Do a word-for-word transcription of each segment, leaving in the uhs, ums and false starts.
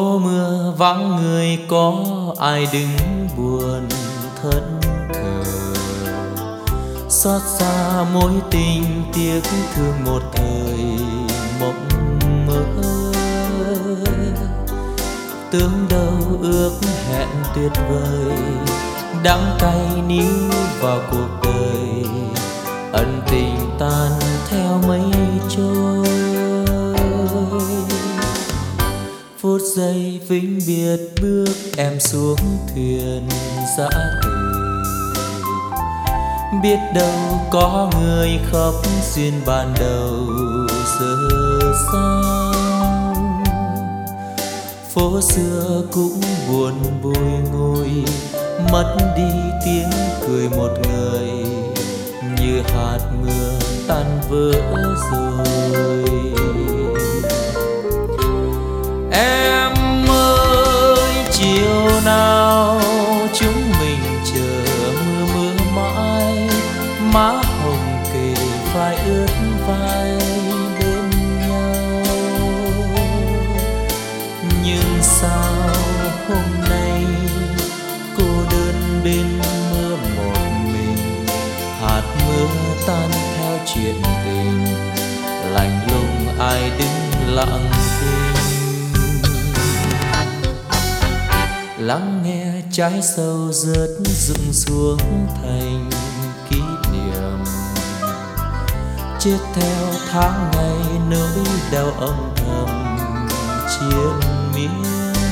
Phố mưa vắng người có ai đứng buồn thẫn thờ, xót xa mối tình tiếc thương một thời mộng mơ. Tưởng đâu ước hẹn tuyệt vời, đắng cay níu vào cuộc đời, ân tình tan theo mây trôi. Phút giây vĩnh biệt bước em xuống thuyền dã từ, biết đâu có người khóc duyên ban đầu giờ sao. Phố xưa cũng buồn bùi ngùi, mất đi tiếng cười một người, như hạt mưa tan vỡ rồi. Em ơi chiều nào chúng mình chờ mưa mưa mãi, má hồng kề vai ướt vai bên nhau. Nhưng sao hôm nay cô đơn bên mưa một mình, hạt mưa tan theo chuyện tình, lạnh lùng ai đứng lặng thinh. Lắng nghe trái sâu rớt rụng xuống thành kỷ niệm, chết theo tháng ngày nỗi đau âm thầm triền miên.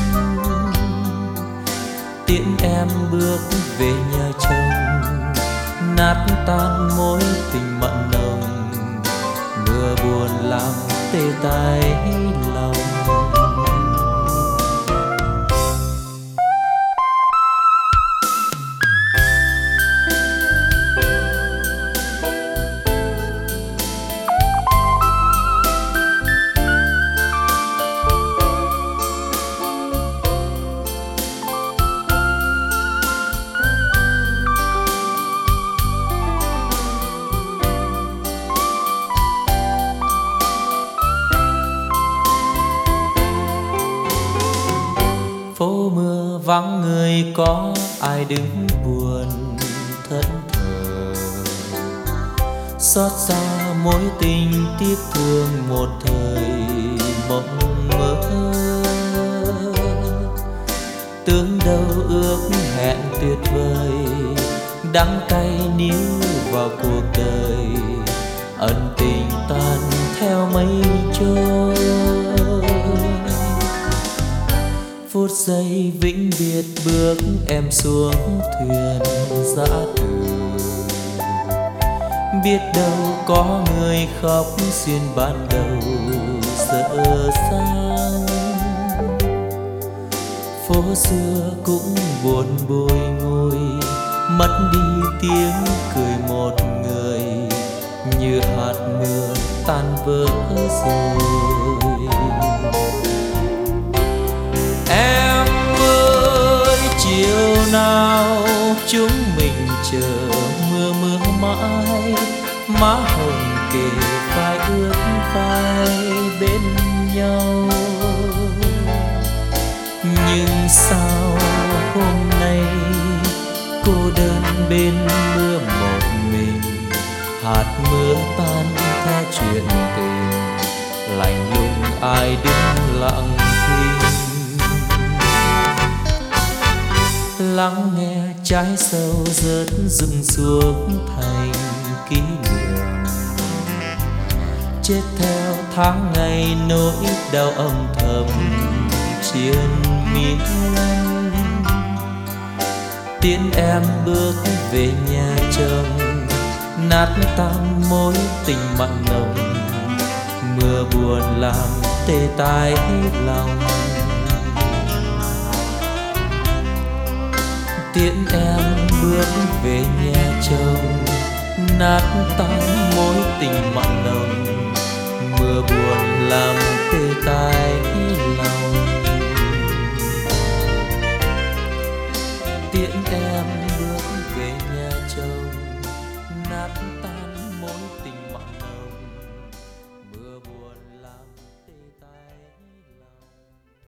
Tiễn em bước về nhà chồng, nát tan mối tình mặn nồng, mưa buồn làm tê tái lòng. Phố mưa vắng người có ai đứng buồn thẫn thờ, xót xa mối tình tiếc thương một thời mộng mơ. Tưởng đâu ước hẹn tuyệt vời, đắng cay níu vào cuộc đời, ân tình tan theo mây trôi. Phút giây vĩnh biệt bước em xuống thuyền dã từ, biết đâu có người khóc duyên ban đầu giờ sao. Phố xưa cũng buồn bùi ngùi, mất đi tiếng cười một người, như hạt mưa tan vỡ rồi. Em ơi chiều nào chúng mình chờ mưa mưa mãi, má hồng kề vai ướt vai bên nhau. Nhưng sao hôm nay cô đơn bên mưa một mình, hạt mưa tan theo chuyện tình, lạnh lùng ai đứng lặng thinh. Lắng nghe trái sâu rớt rụng xuống thành kỷ niệm, chết theo tháng ngày nỗi đau âm thầm triền miên. Tiễn em bước về nhà chồng, nát tan mối tình mặn nồng, mưa buồn làm tê tái lòng. Tiễn em bước về nhà chồng, nát tan mối tình mặn nồng, mưa buồn làm tê tái lòng. Tiễn em bước về nhà chồng, nát